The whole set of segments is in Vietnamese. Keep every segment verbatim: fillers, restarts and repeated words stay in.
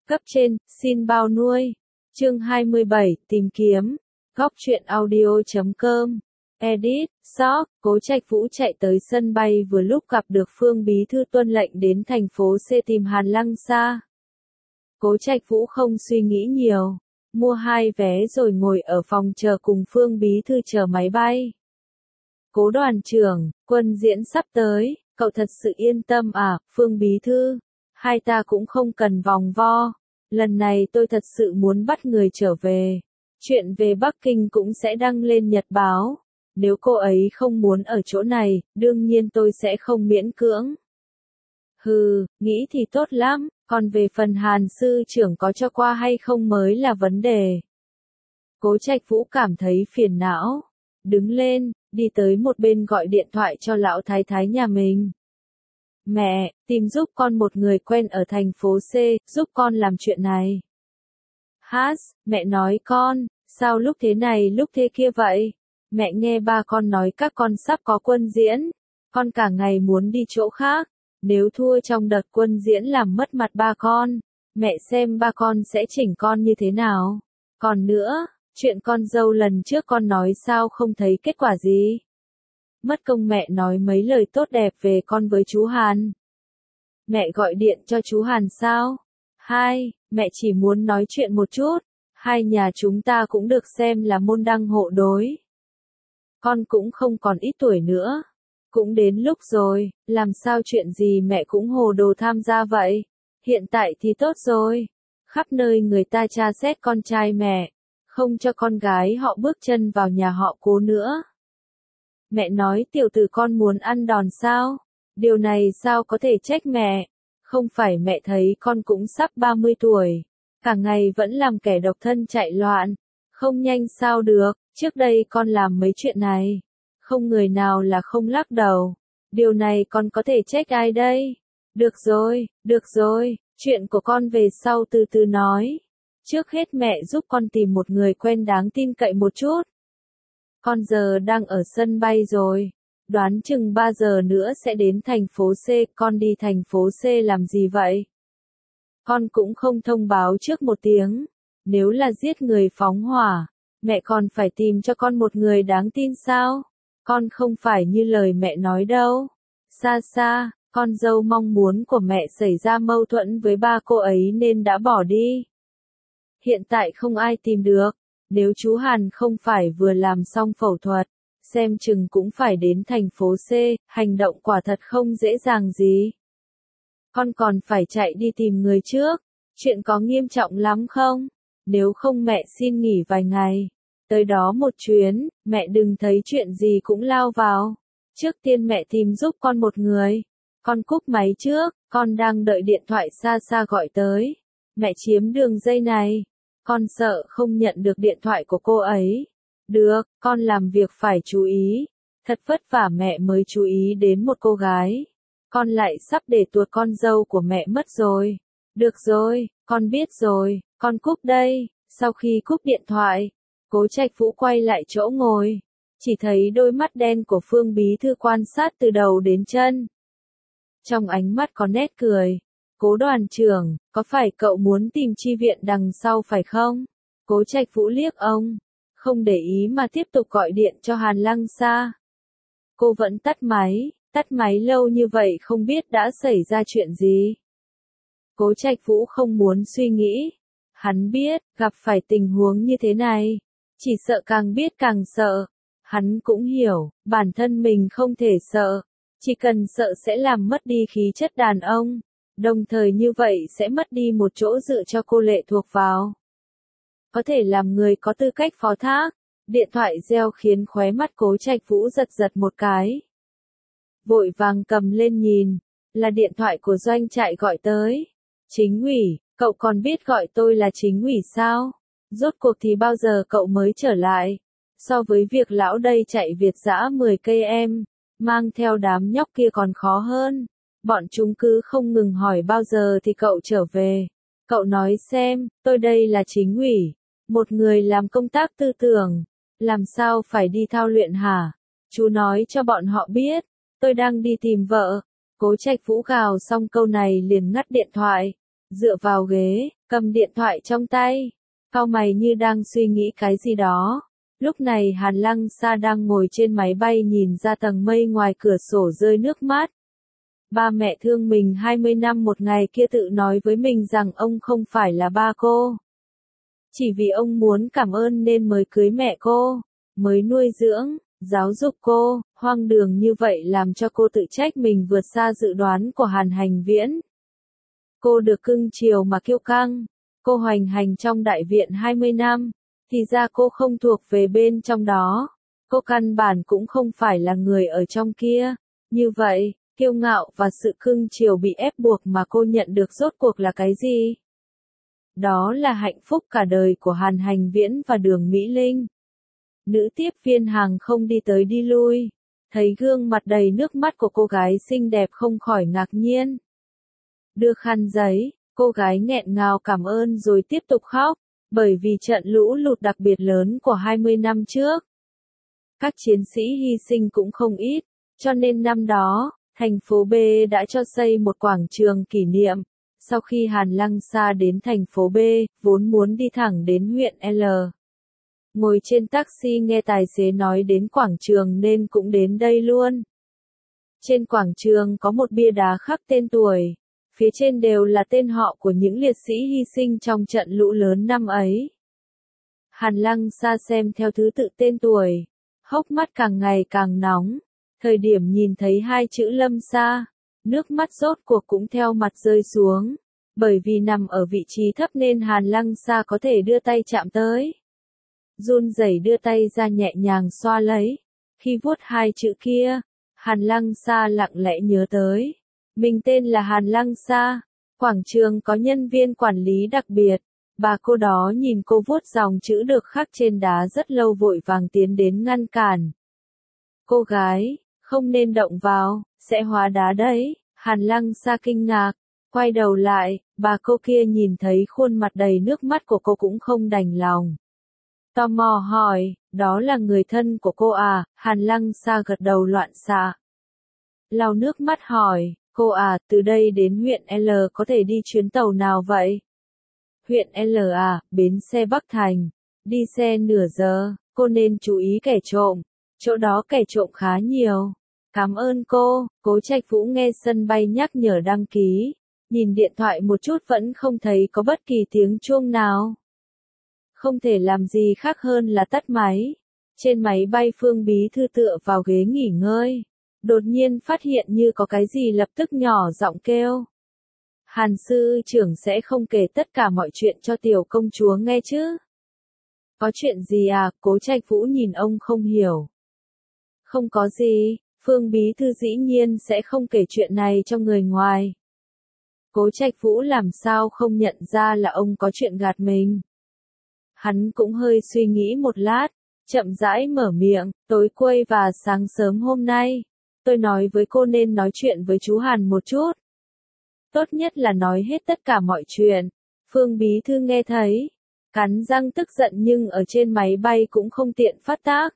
Cấp trên, xin bao nuôi. Chương hai mươi bảy, tìm kiếm. Góc truyện audio chấm com. Edit, Shop, Cố Trạch Vũ chạy tới sân bay vừa lúc gặp được Phương Bí Thư tuân lệnh đến thành phố C tìm Hàn Lăng Sa. Cố Trạch Vũ không suy nghĩ nhiều, mua hai vé rồi ngồi ở phòng chờ cùng Phương Bí Thư chờ máy bay. Cố đoàn trưởng, quân diễn sắp tới, cậu thật sự yên tâm à, Phương Bí Thư? Hai ta cũng không cần vòng vo. Lần này tôi thật sự muốn bắt người trở về. Chuyện về Bắc Kinh cũng sẽ đăng lên nhật báo. Nếu cô ấy không muốn ở chỗ này, đương nhiên tôi sẽ không miễn cưỡng. Hừ, nghĩ thì tốt lắm, còn về phần Hàn sư trưởng có cho qua hay không mới là vấn đề. Cố Trạch Vũ cảm thấy phiền não. Đứng lên, đi tới một bên gọi điện thoại cho lão thái thái nhà mình. Mẹ, tìm giúp con một người quen ở thành phố C, giúp con làm chuyện này. Hát, mẹ nói con, sao lúc thế này lúc thế kia vậy? Mẹ nghe ba con nói các con sắp có quân diễn, con cả ngày muốn đi chỗ khác, nếu thua trong đợt quân diễn làm mất mặt ba con, mẹ xem ba con sẽ chỉnh con như thế nào. Còn nữa, chuyện con dâu lần trước con nói sao không thấy kết quả gì? Mất công mẹ nói mấy lời tốt đẹp về con với chú Hàn. Mẹ gọi điện cho chú Hàn sao? Hai, mẹ chỉ muốn nói chuyện một chút, hai nhà chúng ta cũng được xem là môn đăng hộ đối. Con cũng không còn ít tuổi nữa, cũng đến lúc rồi, làm sao chuyện gì mẹ cũng hồ đồ tham gia vậy? Hiện tại thì tốt rồi, khắp nơi người ta tra xét con trai mẹ, không cho con gái họ bước chân vào nhà họ Cố nữa. Mẹ nói tiểu tử con muốn ăn đòn sao? Điều này sao có thể trách mẹ? Không phải mẹ thấy con cũng sắp ba mươi tuổi, cả ngày vẫn làm kẻ độc thân chạy loạn, không nhanh sao được, trước đây con làm mấy chuyện này, không người nào là không lắc đầu, điều này con có thể trách ai đây? Được rồi, được rồi, chuyện của con về sau từ từ nói, trước hết mẹ giúp con tìm một người quen đáng tin cậy một chút. Con giờ đang ở sân bay rồi, đoán chừng ba giờ nữa sẽ đến thành phố C, con đi thành phố C làm gì vậy? Con cũng không thông báo trước một tiếng, nếu là giết người phóng hỏa, mẹ còn phải tìm cho con một người đáng tin sao? Con không phải như lời mẹ nói đâu. Xa xa, con dâu mong muốn của mẹ xảy ra mâu thuẫn với ba cô ấy nên đã bỏ đi. Hiện tại không ai tìm được. Nếu chú Hàn không phải vừa làm xong phẫu thuật, xem chừng cũng phải đến thành phố C, hành động quả thật không dễ dàng gì. Con còn phải chạy đi tìm người trước, chuyện có nghiêm trọng lắm không? Nếu không mẹ xin nghỉ vài ngày, tới đó một chuyến, mẹ đừng thấy chuyện gì cũng lao vào. Trước tiên mẹ tìm giúp con một người. Con cúp máy trước, con đang đợi điện thoại xa xa gọi tới. Mẹ chiếm đường dây này. Con sợ không nhận được điện thoại của cô ấy. Được, con làm việc phải chú ý. Thật vất vả mẹ mới chú ý đến một cô gái. Con lại sắp để tuột con dâu của mẹ mất rồi. Được rồi, con biết rồi, con cúp đây. Sau khi cúp điện thoại, Cố Trạch Vũ quay lại chỗ ngồi. Chỉ thấy đôi mắt đen của Phương Bí Thư quan sát từ đầu đến chân. Trong ánh mắt có nét cười. Cố đoàn trưởng, có phải cậu muốn tìm chi viện đằng sau phải không? Cố Trạch Vũ liếc ông, không để ý mà tiếp tục gọi điện cho Hàn Lăng Sa. Cô vẫn tắt máy, tắt máy lâu như vậy không biết đã xảy ra chuyện gì. Cố Trạch Vũ không muốn suy nghĩ. Hắn biết, gặp phải tình huống như thế này, chỉ sợ càng biết càng sợ. Hắn cũng hiểu, bản thân mình không thể sợ, chỉ cần sợ sẽ làm mất đi khí chất đàn ông. Đồng thời như vậy sẽ mất đi một chỗ dựa cho cô lệ thuộc vào. Có thể làm người có tư cách phó thác. Điện thoại reo khiến khóe mắt Cố Trạch Vũ giật giật một cái. Vội vàng cầm lên nhìn, là điện thoại của doanh trại gọi tới. Chính ủy, cậu còn biết gọi tôi là chính ủy sao? Rốt cuộc thì bao giờ cậu mới trở lại? So với việc lão đây chạy Việt dã mười cây em, mang theo đám nhóc kia còn khó hơn. Bọn chúng cứ không ngừng hỏi bao giờ thì cậu trở về. Cậu nói xem, tôi đây là chính ủy, một người làm công tác tư tưởng, làm sao phải đi thao luyện hả? Chú nói cho bọn họ biết, tôi đang đi tìm vợ. Cố Trạch Vũ gào xong câu này liền ngắt điện thoại. dựa vào ghế, cầm điện thoại trong tay, cau mày như đang suy nghĩ cái gì đó. Lúc này Hàn Lăng Sa đang ngồi trên máy bay nhìn ra tầng mây ngoài cửa sổ rơi nước mắt. Ba mẹ thương mình hai mươi năm một ngày kia tự nói với mình rằng ông không phải là ba cô. Chỉ vì ông muốn cảm ơn nên mới cưới mẹ cô, mới nuôi dưỡng, giáo dục cô, hoang đường như vậy làm cho cô tự trách mình vượt xa dự đoán của Hàn Hành Viễn. Cô được cưng chiều mà kiêu căng, cô hoành hành trong đại viện hai mươi năm, thì ra cô không thuộc về bên trong đó, cô căn bản cũng không phải là người ở trong kia. Như vậy, kiêu ngạo và sự cưng chiều bị ép buộc mà cô nhận được rốt cuộc là cái gì? Đó là hạnh phúc cả đời của Hàn Hành Viễn và Đường Mỹ Linh. Nữ tiếp viên hàng không đi tới đi lui, thấy gương mặt đầy nước mắt của cô gái xinh đẹp không khỏi ngạc nhiên. Đưa khăn giấy, cô gái nghẹn ngào cảm ơn rồi tiếp tục khóc, bởi vì trận lũ lụt đặc biệt lớn của hai mươi năm trước. Các chiến sĩ hy sinh cũng không ít, cho nên năm đó, thành phố B đã cho xây một quảng trường kỷ niệm. Sau khi Hàn Lăng Sa đến thành phố B, vốn muốn đi thẳng đến huyện L. Ngồi trên taxi nghe tài xế nói đến quảng trường nên cũng đến đây luôn. Trên quảng trường có một bia đá khắc tên tuổi, phía trên đều là tên họ của những liệt sĩ hy sinh trong trận lũ lớn năm ấy. Hàn Lăng Sa xem theo thứ tự tên tuổi, hốc mắt càng ngày càng nóng, thời điểm nhìn thấy hai chữ Lâm Sa, nước mắt rốt cuộc cũng theo mặt rơi xuống, bởi vì nằm ở vị trí thấp nên Hàn Lăng Sa có thể đưa tay chạm tới. Run rẩy đưa tay ra nhẹ nhàng xoa lấy, khi vuốt hai chữ kia, Hàn Lăng Sa lặng lẽ nhớ tới. Mình tên là Hàn Lăng Sa, quảng trường có nhân viên quản lý đặc biệt, bà cô đó nhìn cô vuốt dòng chữ được khắc trên đá rất lâu vội vàng tiến đến ngăn cản. Cô gái, không nên động vào, sẽ hóa đá đấy. Hàn Lăng Sa kinh ngạc, quay đầu lại, bà cô kia nhìn thấy khuôn mặt đầy nước mắt của cô cũng không đành lòng. Tò mò hỏi, đó là người thân của cô à? Hàn Lăng Sa gật đầu loạn xạ. Lau nước mắt hỏi, cô à, từ đây đến huyện L có thể đi chuyến tàu nào vậy? Huyện L à, bến xe Bắc Thành, đi xe nửa giờ, cô nên chú ý kẻ trộm, chỗ đó kẻ trộm khá nhiều. Cảm ơn cô. Cố Trạch Vũ nghe sân bay nhắc nhở đăng ký, nhìn điện thoại một chút vẫn không thấy có bất kỳ tiếng chuông nào. Không thể làm gì khác hơn là tắt máy. Trên máy bay Phương Bí Thư tựa vào ghế nghỉ ngơi, đột nhiên phát hiện như có cái gì lập tức nhỏ giọng kêu. Hàn sư trưởng sẽ không kể tất cả mọi chuyện cho tiểu công chúa nghe chứ? Có chuyện gì à? Cố Trạch Vũ nhìn ông không hiểu. Không có gì. Phương Bí Thư dĩ nhiên sẽ không kể chuyện này cho người ngoài. Cố Trạch Vũ làm sao không nhận ra là ông có chuyện gạt mình. Hắn cũng hơi suy nghĩ một lát, chậm rãi mở miệng, tối quây và sáng sớm hôm nay, tôi nói với cô nên nói chuyện với chú Hàn một chút. Tốt nhất là nói hết tất cả mọi chuyện. Phương Bí Thư nghe thấy, cắn răng tức giận nhưng ở trên máy bay cũng không tiện phát tác.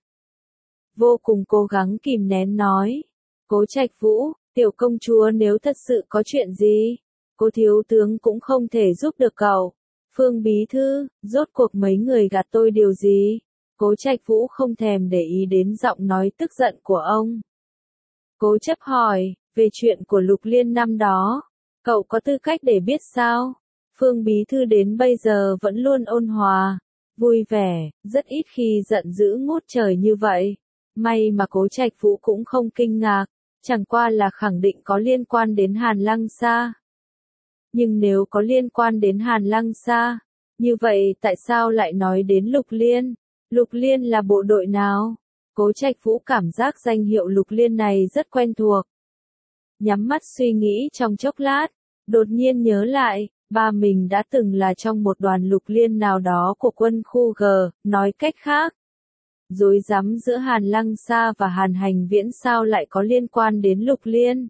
Vô cùng cố gắng kìm nén nói. Cố Trạch Vũ, tiểu công chúa nếu thật sự có chuyện gì, cô thiếu tướng cũng không thể giúp được cậu. Phương Bí Thư, rốt cuộc mấy người gạt tôi điều gì? Cố Trạch Vũ không thèm để ý đến giọng nói tức giận của ông. Cố chấp hỏi, về chuyện của Lục Liên năm đó, cậu có tư cách để biết sao? Phương Bí Thư đến bây giờ vẫn luôn ôn hòa, vui vẻ, rất ít khi giận dữ ngút trời như vậy. May mà Cố Trạch Vũ cũng không kinh ngạc, chẳng qua là khẳng định có liên quan đến Hàn Lăng Sa. Nhưng nếu có liên quan đến Hàn Lăng Sa, như vậy tại sao lại nói đến Lục Liên? Lục Liên là bộ đội nào? Cố Trạch Vũ cảm giác danh hiệu Lục Liên này rất quen thuộc. Nhắm mắt suy nghĩ trong chốc lát, đột nhiên nhớ lại, ba mình đã từng là trong một đoàn Lục Liên nào đó của quân khu G, nói cách khác. Rối rắm giữa Hàn Lăng Sa và Hàn Hành Viễn sao lại có liên quan đến Lục Liên?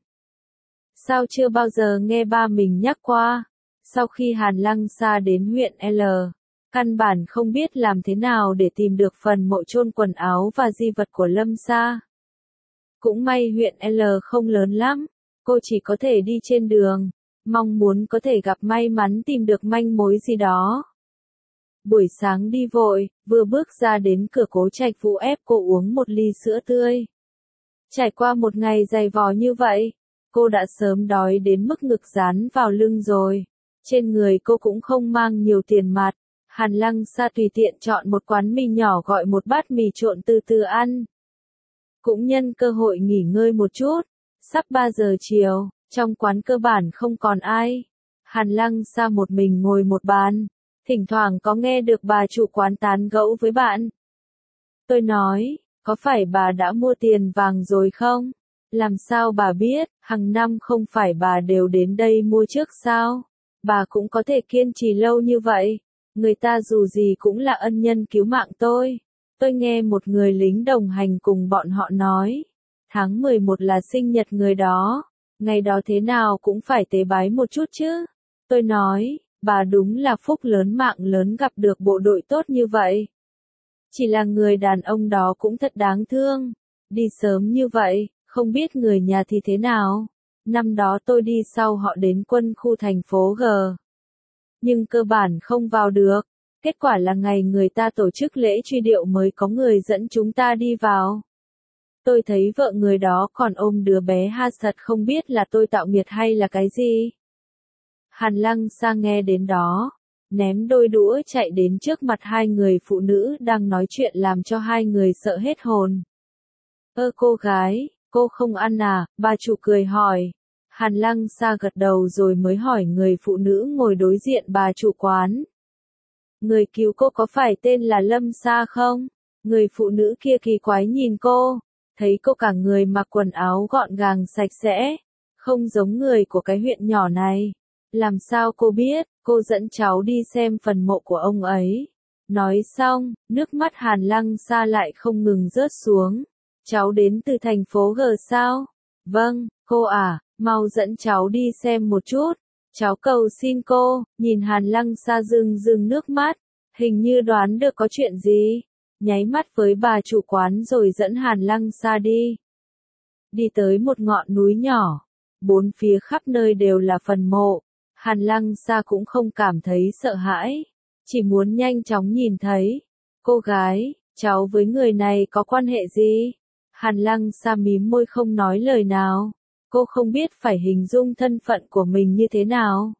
Sao chưa bao giờ nghe ba mình nhắc qua? Sau khi Hàn Lăng Sa đến huyện L, căn bản không biết làm thế nào để tìm được phần mộ chôn quần áo và di vật của Lâm Sa. Cũng may huyện L không lớn lắm, cô chỉ có thể đi trên đường, mong muốn có thể gặp may mắn tìm được manh mối gì đó. Buổi sáng đi vội, vừa bước ra đến cửa Cố Trạch Vũ ép cô uống một ly sữa tươi. Trải qua một ngày dày vò như vậy, cô đã sớm đói đến mức ngực dán vào lưng rồi. Trên người cô cũng không mang nhiều tiền mặt. Hàn Lăng Sa tùy tiện chọn một quán mì nhỏ gọi một bát mì trộn từ từ ăn. Cũng nhân cơ hội nghỉ ngơi một chút. Sắp ba giờ chiều, trong quán cơ bản không còn ai. Hàn Lăng Sa một mình ngồi một bàn. Thỉnh thoảng có nghe được bà chủ quán tán gẫu với bạn. Tôi nói, có phải bà đã mua tiền vàng rồi không? Làm sao bà biết, hàng năm không phải bà đều đến đây mua trước sao? Bà cũng có thể kiên trì lâu như vậy. Người ta dù gì cũng là ân nhân cứu mạng tôi. Tôi nghe một người lính đồng hành cùng bọn họ nói. Tháng mười một là sinh nhật người đó. Ngày đó thế nào cũng phải tế bái một chút chứ. Tôi nói, bà đúng là phúc lớn mạng lớn gặp được bộ đội tốt như vậy. Chỉ là người đàn ông đó cũng thật đáng thương. Đi sớm như vậy, không biết người nhà thì thế nào. Năm đó tôi đi sau họ đến quân khu thành phố G. Nhưng cơ bản không vào được. Kết quả là ngày người ta tổ chức lễ truy điệu mới có người dẫn chúng ta đi vào. Tôi thấy vợ người đó còn ôm đứa bé ha sật không biết là tôi tạo nghiệt hay là cái gì. Hàn Lăng Sa nghe đến đó, ném đôi đũa chạy đến trước mặt hai người phụ nữ đang nói chuyện làm cho hai người sợ hết hồn. Ơ cô gái, cô không ăn à, bà chủ cười hỏi. Hàn Lăng Sa gật đầu rồi mới hỏi người phụ nữ ngồi đối diện bà chủ quán. Người cứu cô có phải tên là Lâm Sa không? Người phụ nữ kia kỳ quái nhìn cô, thấy cô cả người mặc quần áo gọn gàng sạch sẽ, không giống người của cái huyện nhỏ này. Làm sao cô biết, cô dẫn cháu đi xem phần mộ của ông ấy. Nói xong, nước mắt Hàn Lăng Sa lại không ngừng rớt xuống. Cháu đến từ thành phố G sao? Vâng, cô à, mau dẫn cháu đi xem một chút. Cháu cầu xin cô, nhìn Hàn Lăng Sa rưng rưng nước mắt, hình như đoán được có chuyện gì. Nháy mắt với bà chủ quán rồi dẫn Hàn Lăng Sa đi. Đi tới một ngọn núi nhỏ, bốn phía khắp nơi đều là phần mộ. Hàn Lăng Sa cũng không cảm thấy sợ hãi, chỉ muốn nhanh chóng nhìn thấy. Cô gái, cháu với người này có quan hệ gì? Hàn Lăng Sa mím môi không nói lời nào. Cô không biết phải hình dung thân phận của mình như thế nào.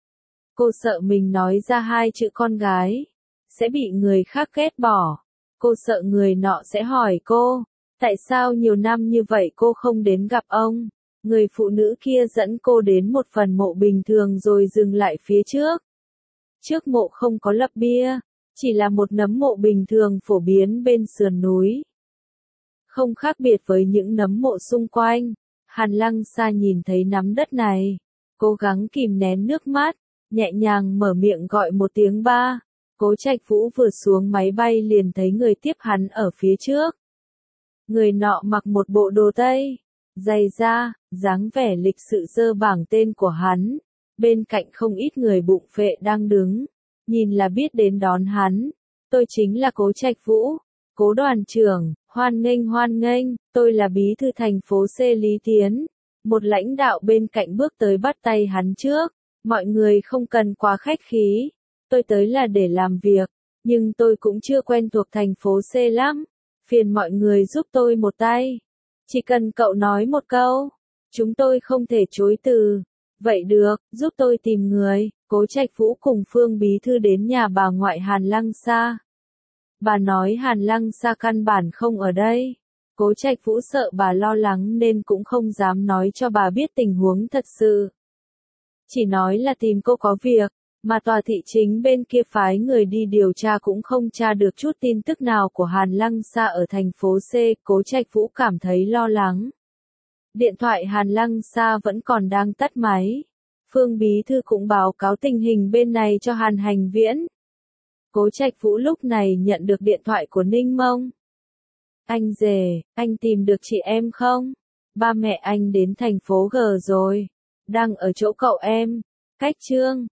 Cô sợ mình nói ra hai chữ con gái, sẽ bị người khác ghét bỏ. Cô sợ người nọ sẽ hỏi cô, tại sao nhiều năm như vậy cô không đến gặp ông? Người phụ nữ kia dẫn cô đến một phần mộ bình thường rồi dừng lại phía trước. Trước mộ không có lập bia, chỉ là một nấm mộ bình thường phổ biến bên sườn núi. Không khác biệt với những nấm mộ xung quanh. Hàn Lăng Sa nhìn thấy nắm đất này, cố gắng kìm nén nước mắt, nhẹ nhàng mở miệng gọi một tiếng ba. Cố Trạch Vũ vừa xuống máy bay liền thấy người tiếp hắn ở phía trước. Người nọ mặc một bộ đồ tây, giày da, dáng vẻ lịch sự dơ bảng tên của hắn. Bên cạnh không ít người bụng phệ đang đứng, nhìn là biết đến đón hắn. Tôi chính là Cố Trạch Vũ, Cố đoàn trưởng, hoan nghênh hoan nghênh, tôi là bí thư thành phố C Lý Tiến. Một lãnh đạo bên cạnh bước tới bắt tay hắn trước. Mọi người không cần quá khách khí. Tôi tới là để làm việc, nhưng tôi cũng chưa quen thuộc thành phố C lắm. Phiền mọi người giúp tôi một tay. Chỉ cần cậu nói một câu, chúng tôi không thể chối từ. Vậy được, giúp tôi tìm người. Cố Trạch Vũ cùng Phương bí thư đến nhà bà ngoại Hàn Lăng Sa. Bà nói Hàn Lăng Sa căn bản không ở đây. Cố Trạch Vũ sợ bà lo lắng nên cũng không dám nói cho bà biết tình huống thật sự. Chỉ nói là tìm cô có việc, mà tòa thị chính bên kia phái người đi điều tra cũng không tra được chút tin tức nào của Hàn Lăng Sa ở thành phố C. Cố Trạch Vũ cảm thấy lo lắng. Điện thoại Hàn Lăng Sa vẫn còn đang tắt máy. Phương bí thư cũng báo cáo tình hình bên này cho Hàn Hành Viễn. Cố Trạch Vũ lúc này nhận được điện thoại của Ninh Mông. Anh rể, anh tìm được chị em không? Ba mẹ anh đến thành phố G rồi. Đang ở chỗ cậu em. Cách Trương,